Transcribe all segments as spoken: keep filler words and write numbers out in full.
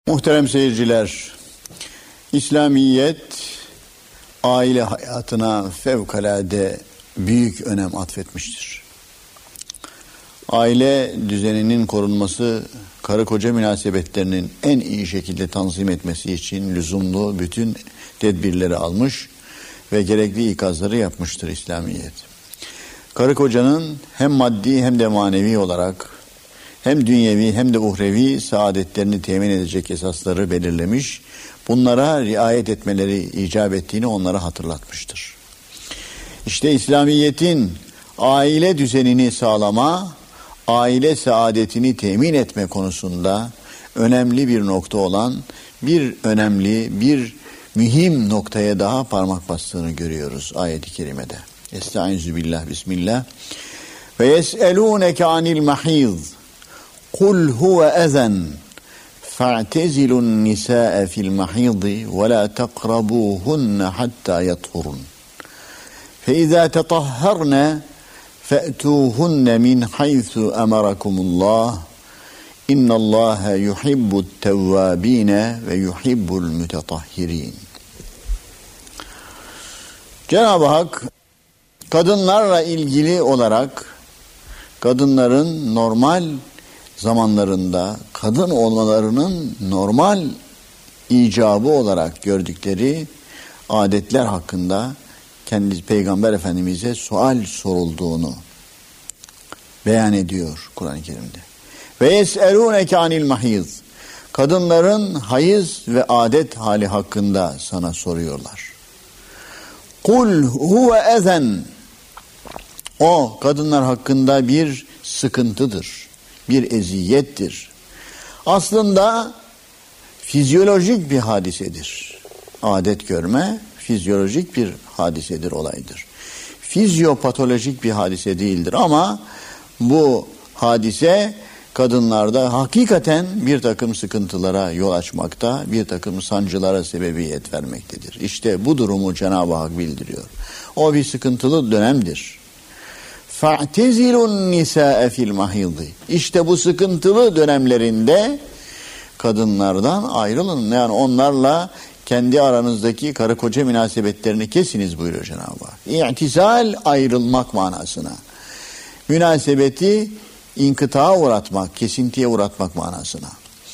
Muhterem seyirciler, İslamiyet aile hayatına fevkalade büyük önem atfetmiştir. Aile düzeninin korunması, karı koca münasebetlerinin en iyi şekilde tanzim etmesi için lüzumlu bütün tedbirleri almış ve gerekli ikazları yapmıştır İslamiyet. Karı kocanın hem maddi hem de manevi olarak hem dünyevi hem de uhrevi saadetlerini temin edecek esasları belirlemiş, bunlara riayet etmeleri icap ettiğini onlara hatırlatmıştır. İşte İslamiyet'in aile düzenini sağlama, aile saadetini temin etme konusunda önemli bir nokta olan bir önemli, bir mühim noktaya daha parmak bastığını görüyoruz ayet-i kerimede. Estaizu billah, bismillah. Ve yes'elûneke anil mahîz. قُلْ هُوَ أَذًا فَاعْتَزِلُوا النِّسَاءَ فِي الْمَحِيضِ وَلَا تَقْرَبُوهُنَّ حَتَّى يَطْهُرْنَ فَإِذَا تَطَهَّرْنَ فَأْتُوهُنَّ مِنْ حَيْثُ أَمَرَكُمُ اللّٰهُ إِنَّ اللّٰهَ يُحِبُّ التَّوَّابِينَ وَيُحِبُّ الْمُتَطَهِّرِينَ. Cenab-ı Hak kadınlarla ilgili olarak kadınların normal zamanlarında kadın olmalarının normal icabı olarak gördükleri adetler hakkında kendi Peygamber Efendimiz'e sual sorulduğunu beyan ediyor Kur'an-ı Kerim'de. Ve yes'elûneke anil mahîz. Kadınların hayız ve adet hali hakkında sana soruyorlar. Kul huve ezen. O kadınlar hakkında bir sıkıntıdır, bir eziyettir. Aslında fizyolojik bir hadisedir. Adet görme fizyolojik bir hadisedir, olaydır. Fizyopatolojik bir hadise değildir ama bu hadise kadınlarda hakikaten bir takım sıkıntılara yol açmakta, bir takım sancılara sebebiyet vermektedir. İşte bu durumu Cenab-ı Hak bildiriyor. O bir sıkıntılı dönemdir. فَاعْتَزِلُوا النِّسَاءَ فِي الْمَحِيضِ. İşte bu sıkıntılı dönemlerinde kadınlardan ayrılın. Yani onlarla kendi aranızdaki karı koca münasebetlerini kesiniz buyuruyor Cenab-ı Hak. İ'tizal, ayrılmak manasına. Münasebeti inkıtağa uğratmak, kesintiye uğratmak manasına.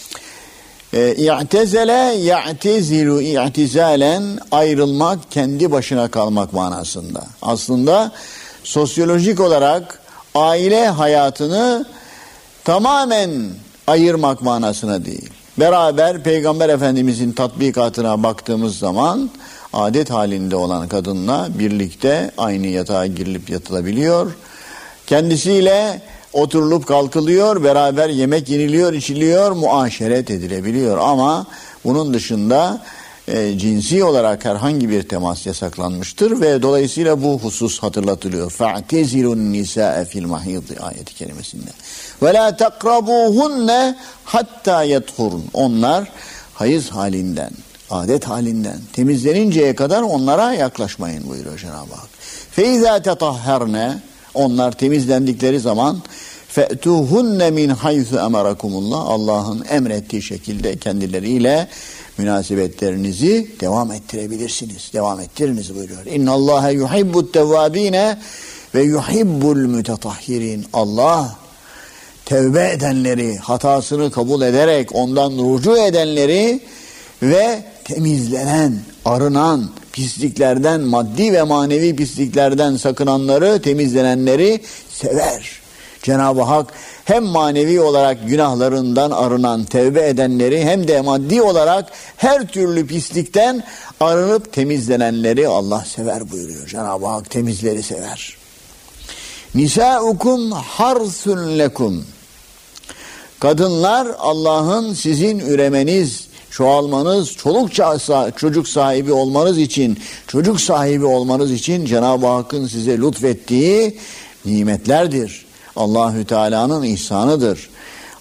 İ'tezele, ya'tezilu i'tizalen, ayrılmak, kendi başına kalmak manasında. Aslında sosyolojik olarak aile hayatını tamamen ayırmak manasına değil. Beraber Peygamber Efendimizin tatbikatına baktığımız zaman adet halinde olan kadınla birlikte aynı yatağa girilip yatılabiliyor. Kendisiyle oturulup kalkılıyor, beraber yemek yeniliyor, içiliyor, muaşeret edilebiliyor. Ama bunun dışında E, cinsi olarak herhangi bir temas yasaklanmıştır ve dolayısıyla bu husus hatırlatılıyor. فَاعْتَزِلُوا النِّسَاءَ فِي الْمَحِيضِ ayeti kerimesinde. وَلَا تَقْرَبُوهُنَّ حَتَّى يَطْهُرْنَ. Onlar hayız halinden, adet halinden temizleninceye kadar onlara yaklaşmayın buyuruyor Cenab-ı Hak. فَاِذَا تَطَهَّرْنَ. Onlar temizlendikleri zaman فَأْتُوهُنَّ مِنْ حَيْثُ اَمَرَكُمُ اللّٰهِ. Allah'ın emrettiği şekilde kendileriyle münasebetlerinizi devam ettirebilirsiniz. Devam ettiriniz buyuruyor. İnna Allaha yuhibbut tevvabine ve yuhibbul mutatahhirin. Allah tevbe edenleri, hatasını kabul ederek ondan rucu edenleri ve temizlenen, arınan pisliklerden, maddi ve manevi pisliklerden sakınanları, temizlenenleri sever. Cenab-ı Hak hem manevi olarak günahlarından arınan, tevbe edenleri hem de maddi olarak her türlü pislikten arınıp temizlenenleri Allah sever buyuruyor. Cenab-ı Hak temizleri sever. Nisaukum harsun lekum. Kadınlar Allah'ın sizin üremeniz, çoğalmanız, çoluk çocuk sahibi olmanız için, çocuk sahibi olmanız için Cenab-ı Hakk'ın size lütfettiği nimetlerdir. Allahü Teala'nın ihsanıdır.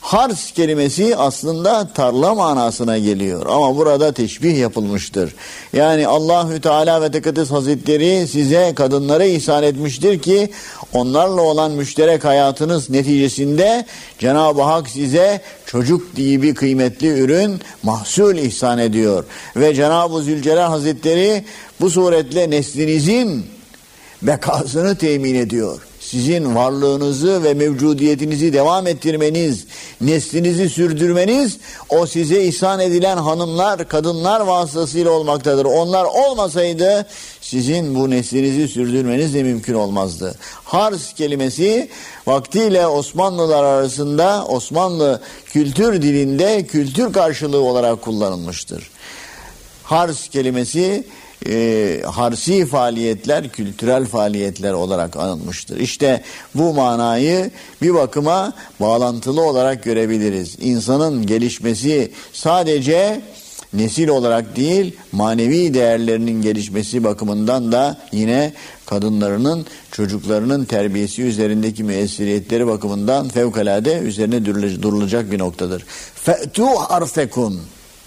Hars kelimesi aslında tarla manasına geliyor ama burada teşbih yapılmıştır. Yani Allahü Teala ve Tekaddes Hazretleri size kadınları ihsan etmiştir ki onlarla olan müşterek hayatınız neticesinde Cenab-ı Hak size çocuk gibi kıymetli ürün, mahsul ihsan ediyor. Ve Cenab-ı Zülcelal Hazretleri bu suretle neslinizin bekasını temin ediyor. Sizin varlığınızı ve mevcudiyetinizi devam ettirmeniz, neslinizi sürdürmeniz o size ihsan edilen hanımlar, kadınlar vasıtasıyla olmaktadır. Onlar olmasaydı sizin bu neslinizi sürdürmeniz de mümkün olmazdı. Hars kelimesi vaktiyle Osmanlılar arasında Osmanlı kültür dilinde kültür karşılığı olarak kullanılmıştır. Hars kelimesi E, harsi faaliyetler, kültürel faaliyetler olarak anılmıştır. İşte bu manayı bir bakıma bağlantılı olarak görebiliriz. İnsanın gelişmesi sadece nesil olarak değil, manevi değerlerinin gelişmesi bakımından da yine kadınlarının, çocuklarının terbiyesi üzerindeki müessiriyetleri bakımından fevkalade üzerine durulacak bir noktadır. Fe'tu harfekun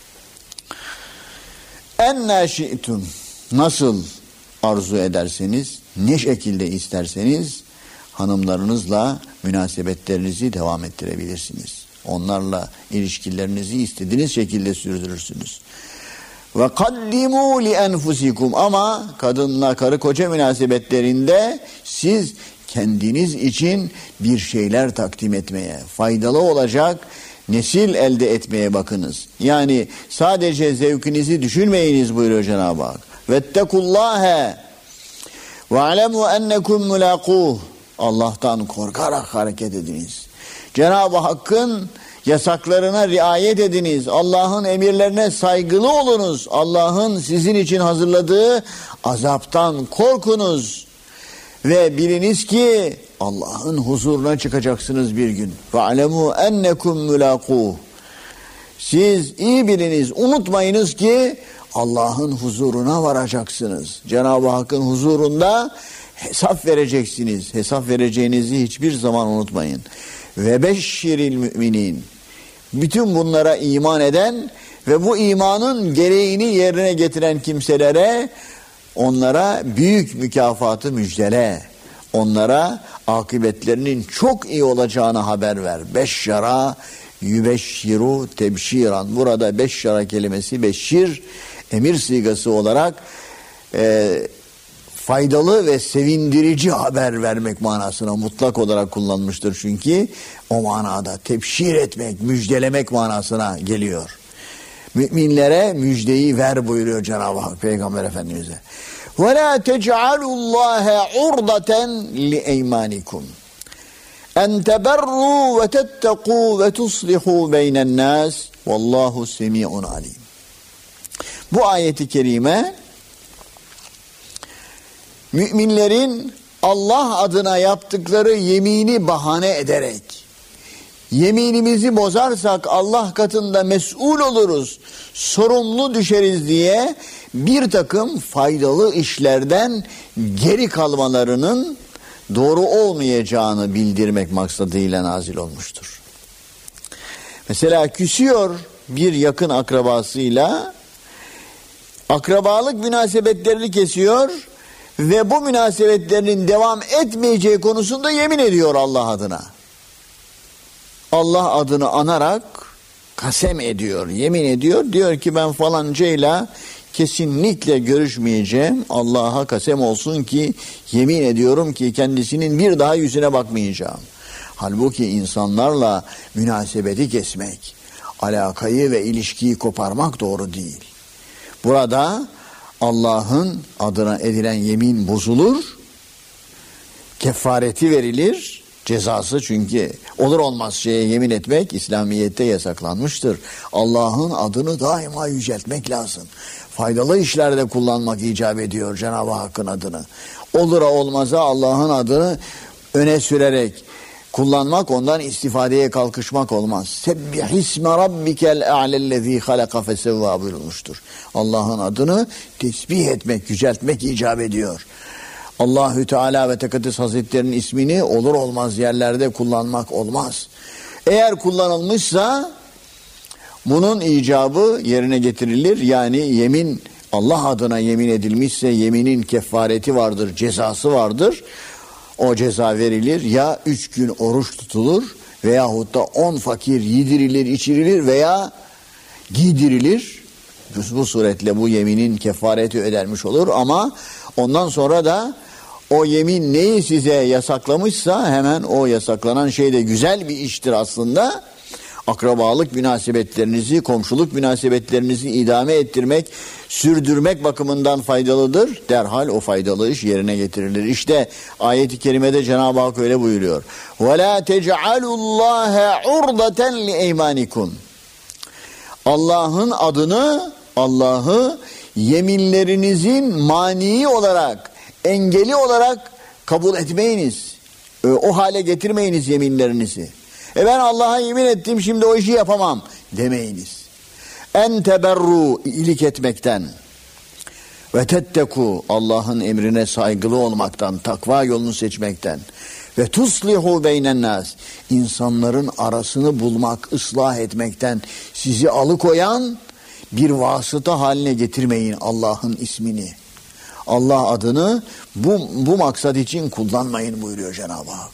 ennâ şi'tum, nasıl arzu ederseniz, ne şekilde isterseniz hanımlarınızla münasebetlerinizi devam ettirebilirsiniz. Onlarla ilişkilerinizi istediğiniz şekilde sürdürürsünüz. Ve kaddimu li enfusikum, ama kadınla karı koca münasebetlerinde siz kendiniz için bir şeyler takdim etmeye, faydalı olacak nesil elde etmeye bakınız. Yani sadece zevkinizi düşünmeyiniz buyuruyor Cenab-ı Hak. Vettekullâhe ve alemu ennekum mulâkuh. Allah'tan korkarak hareket ediniz. Cenab-ı Hakk'ın yasaklarına riayet ediniz. Allah'ın emirlerine saygılı olunuz. Allah'ın sizin için hazırladığı azaptan korkunuz. Ve biliniz ki Allah'ın huzuruna çıkacaksınız bir gün. Ve alemu ennekum mulâkuh. Siz iyi biliniz, unutmayınız ki Allah'ın huzuruna varacaksınız. Cenab-ı Hakk'ın huzurunda hesap vereceksiniz. Hesap vereceğinizi hiçbir zaman unutmayın. Ve beşşiril müminin. Bütün bunlara iman eden ve bu imanın gereğini yerine getiren kimselere, onlara büyük mükafatı müjdele. Onlara akıbetlerinin çok iyi olacağını haber ver. Beşşara yübeşşiru tebşiran. Burada beşşara kelimesi beşşir, emir sigası olarak e, faydalı ve sevindirici haber vermek manasına mutlak olarak kullanmıştır. Çünkü o manada tebşir etmek, müjdelemek manasına geliyor. Müminlere müjdeyi ver buyuruyor Cenab-ı Hak Peygamber Efendimiz'e. وَلَا تَجْعَلُوا اللّٰهَ عُرْضَةً لِاَيْمَانِكُمْ اَنْ تَبَرُّوا وَتَتَّقُوا وَتُصْلِحُوا بَيْنَ النَّاسِ وَاللّٰهُ سَمِيعٌ عَلِيمٌ. Bu ayeti kerime müminlerin Allah adına yaptıkları yemini bahane ederek, yeminimizi bozarsak Allah katında mesul oluruz, sorumlu düşeriz diye bir takım faydalı işlerden geri kalmalarının doğru olmayacağını bildirmek maksadıyla nazil olmuştur. Mesela küsüyor bir yakın akrabasıyla, akrabalık münasebetlerini kesiyor ve bu münasebetlerinin devam etmeyeceği konusunda yemin ediyor Allah adına. Allah adını anarak kasem ediyor, yemin ediyor. Diyor ki ben falancayla kesinlikle görüşmeyeceğim. Allah'a kasem olsun ki yemin ediyorum ki kendisinin bir daha yüzüne bakmayacağım. Halbuki insanlarla münasebeti kesmek, alakayı ve ilişkiyi koparmak doğru değil. Burada Allah'ın adına edilen yemin bozulur, kefareti verilir, cezası, çünkü olur olmaz şeye yemin etmek İslamiyet'te yasaklanmıştır. Allah'ın adını daima yüceltmek lazım. Faydalı işlerde kullanmak icap ediyor Cenab-ı Hakk'ın adını. Olura olmaza Allah'ın adını öne sürerek kullanmak, ondan istifadeye kalkışmak olmaz. Sebbihisme rabbikel a'lellezî halaka fesevvâ buyurulmuştur. Allah'ın adını tesbih etmek, yüceltmek icap ediyor. Allahü Teala ve Tekaddes Hazretleri'nin ismini olur olmaz yerlerde kullanmak olmaz. Eğer kullanılmışsa bunun icabı yerine getirilir. Yani yemin, Allah adına yemin edilmişse yeminin kefareti vardır, cezası vardır. O ceza verilir. Ya üç gün oruç tutulur veyahut da on fakir yedirilir, içirilir veya giydirilir. Bu suretle bu yeminin kefareti ödenmiş olur ama ondan sonra da o yemin neyi size yasaklamışsa hemen o yasaklanan şey de güzel bir iştir aslında. Akrabalık münasebetlerinizi, komşuluk münasebetlerinizi idame ettirmek, sürdürmek bakımından faydalıdır. Derhal o faydalı iş yerine getirilir. İşte ayet-i kerimede Cenab-ı Hak öyle buyuruyor. وَلَا تَجْعَلُوا اللّٰهَ عُرْضَةً لِاَيْمَانِكُمْ Allah'ın adını, Allah'ı yeminlerinizin mani olarak, engeli olarak kabul etmeyiniz. O hale getirmeyiniz yeminlerinizi. E ben Allah'a yemin ettim, şimdi o işi yapamam demeyiniz. En teberru, iyilik etmekten ve tetteku, Allah'ın emrine saygılı olmaktan, takva yolunu seçmekten ve tuslihu beynen nas, insanların arasını bulmak, ıslah etmekten sizi alıkoyan bir vasıta haline getirmeyin Allah'ın ismini. Allah adını bu, bu maksat için kullanmayın buyuruyor Cenab-ı Hak.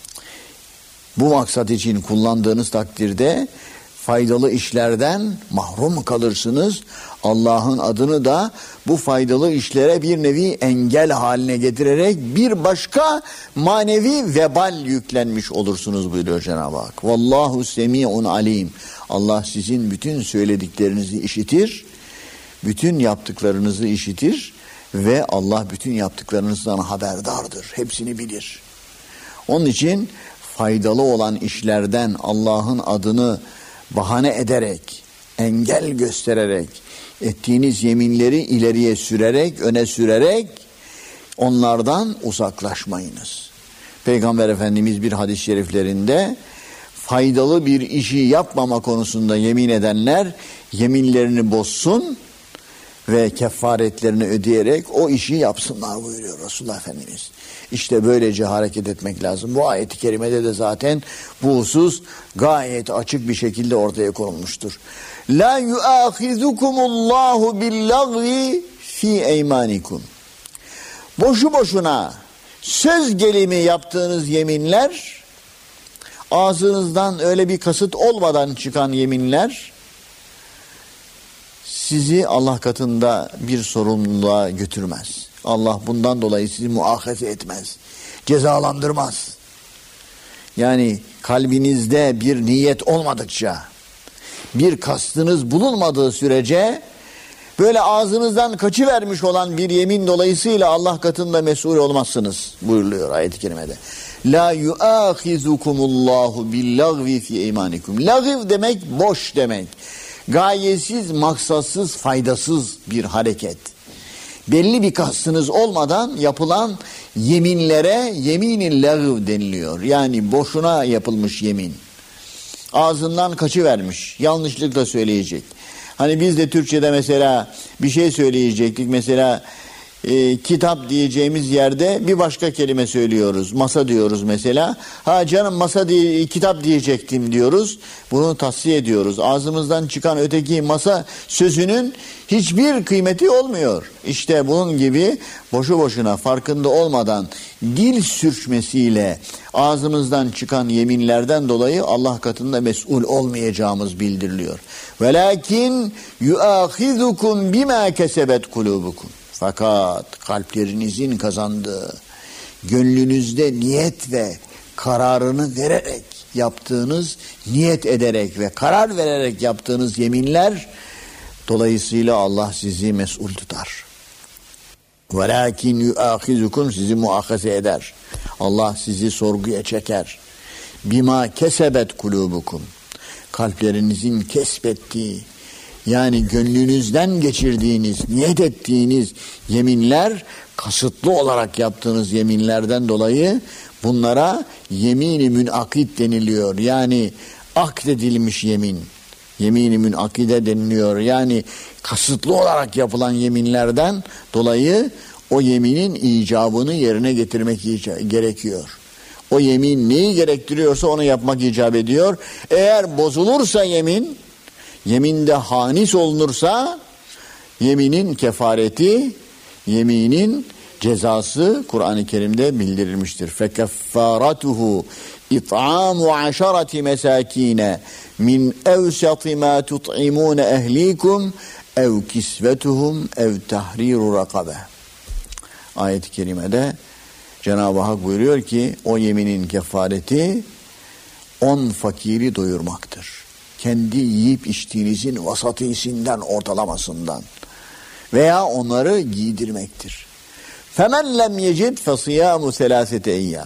Bu maksat için kullandığınız takdirde faydalı işlerden mahrum kalırsınız. Allah'ın adını da bu faydalı işlere bir nevi engel haline getirerek bir başka manevi vebal yüklenmiş olursunuz buyuruyor Cenab-ı Hak. Vallahu semi'un alim. Allah sizin bütün söylediklerinizi işitir, bütün yaptıklarınızı işitir ve Allah bütün yaptıklarınızdan haberdardır. Hepsini bilir. Onun için faydalı olan işlerden Allah'ın adını bahane ederek, engel göstererek, ettiğiniz yeminleri ileriye sürerek, öne sürerek onlardan uzaklaşmayınız. Peygamber Efendimiz bir hadis-i şeriflerinde faydalı bir işi yapmama konusunda yemin edenler yeminlerini bozsun ve kefaretlerini ödeyerek o işi yapsınlar buyuruyor Resulullah Efendimiz. İşte böylece hareket etmek lazım. Bu ayet-i kerimede de zaten bu husus gayet açık bir şekilde ortaya konulmuştur. La yuâhizukumullahu billagvi fi eymanikum. Boşu boşuna söz gelimi yaptığınız yeminler, ağzınızdan öyle bir kasıt olmadan çıkan yeminler sizi Allah katında bir sorumluluğa götürmez. Allah bundan dolayı sizi muahaze etmez, cezalandırmaz. Yani kalbinizde bir niyet olmadıkça, bir kastınız bulunmadığı sürece böyle ağzınızdan kaçıvermiş olan bir yemin dolayısıyla Allah katında mesul olmazsınız buyuruluyor ayet-i kerimede. La yuâhizukumullahu billagvi fi eymanikum. Lagıv demek boş demek. Gayesiz, maksatsız, faydasız bir hareket. Belli bir kastınız olmadan yapılan yeminlere yemin-i lagıv deniliyor. Yani boşuna yapılmış yemin. Ağzından kaçıvermiş, yanlışlıkla söyleyecek. Hani biz de Türkçe'de mesela bir şey söyleyecektik. Mesela e, kitap diyeceğimiz yerde bir başka kelime söylüyoruz. Masa diyoruz mesela. Ha canım masa diye, kitap diyecektim diyoruz. Bunu tasfiye ediyoruz. Ağzımızdan çıkan öteki masa sözünün hiçbir kıymeti olmuyor. İşte bunun gibi boşu boşuna farkında olmadan dil sürçmesiyle ağzımızdan çıkan yeminlerden dolayı Allah katında mesul olmayacağımız bildiriliyor. Velakin yuahizukum bima kesebet kulubukum. Fakat kalplerinizin kazandığı, gönlünüzde niyet ve kararını vererek yaptığınız, niyet ederek ve karar vererek yaptığınız yeminler dolayısıyla Allah sizi mesul tutar. Velakin yuahizukum, sizi muahaze eder. Allah sizi sorguya çeker. Bima kesebet kulubukum. Kalplerinizin kesbettiği, yani gönlünüzden geçirdiğiniz, niyet ettiğiniz yeminler, kasıtlı olarak yaptığınız yeminlerden dolayı bunlara yemin-i münakid deniliyor. Yani akdedilmiş yemin. Yemin-i münakide deniliyor. Yani kasıtlı olarak yapılan yeminlerden dolayı o yeminin icabını yerine getirmek gerekiyor. O yemin neyi gerektiriyorsa onu yapmak icap ediyor. Eğer bozulursa yemin, yeminde hanis olunursa yeminin kefareti, yeminin cezası Kur'an-ı Kerim'de bildirilmiştir. فَكَفَّارَتُهُ اِطْعَامُ عَشَرَةِ مَسَاكِينَ مِنْ اَوْسَطِ مَا تُطْعِمُونَ اَهْلِيكُمْ اَوْ كِسْوَتُهُمْ اَوْ تَحْرِيرُ رَقَبَةٍ. Ayet-i Kerime'de Cenab-ı Hak buyuruyor ki o yeminin kefareti on fakiri doyurmaktır. Kendi yiyip içtiğinizin vasatisinden, ortalamasından veya onları giydirmektir. فَمَنْ لَمْ يَجِدْ فَصِيَامُ ثَلَاثَةِ اَيَّامٍ.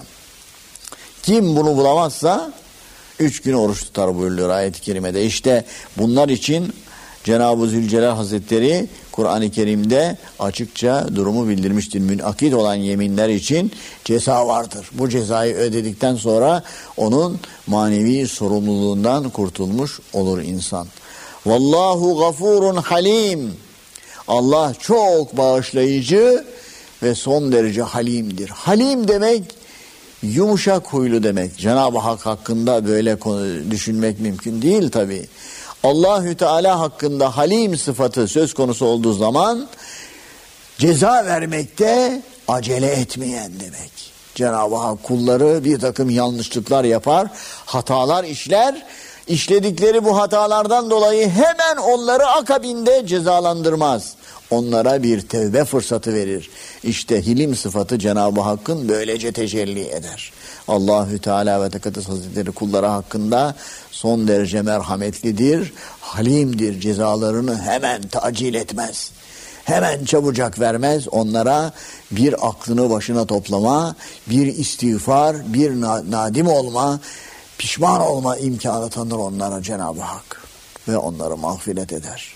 Kim bunu bulamazsa üç gün oruç tutar buyuruyor ayet-i kerimede. İşte bunlar için Cenab-ı Zülcelal Hazretleri Kur'an-ı Kerim'de açıkça durumu bildirmiştir. Münakid olan yeminler için ceza vardır. Bu cezayı ödedikten sonra onun manevi sorumluluğundan kurtulmuş olur insan. Vallahu gafurun halim. Allah çok bağışlayıcı ve son derece halimdir. Halim demek yumuşak huylu demek. Cenab-ı Hak hakkında böyle düşünmek mümkün değil tabii. Allahü Teala hakkında halim sıfatı söz konusu olduğu zaman ceza vermekte acele etmeyen demek. Cenab-ı Hak kulları bir takım yanlışlıklar yapar, hatalar işler. İşledikleri bu hatalardan dolayı hemen onları akabinde cezalandırmaz. Onlara bir tevbe fırsatı verir. İşte hilim sıfatı Cenab-ı Hakk'ın böylece tecelli eder. Allahü Teala ve Tekaddes Hazretleri kulları hakkında son derece merhametlidir, halimdir. Cezalarını hemen tacil etmez. Hemen çabucak vermez. Onlara bir aklını başına toplama, bir istiğfar, bir nadim olma, pişman olma imkanı tanır onlara Cenab-ı Hak ve onları mağfiret eder.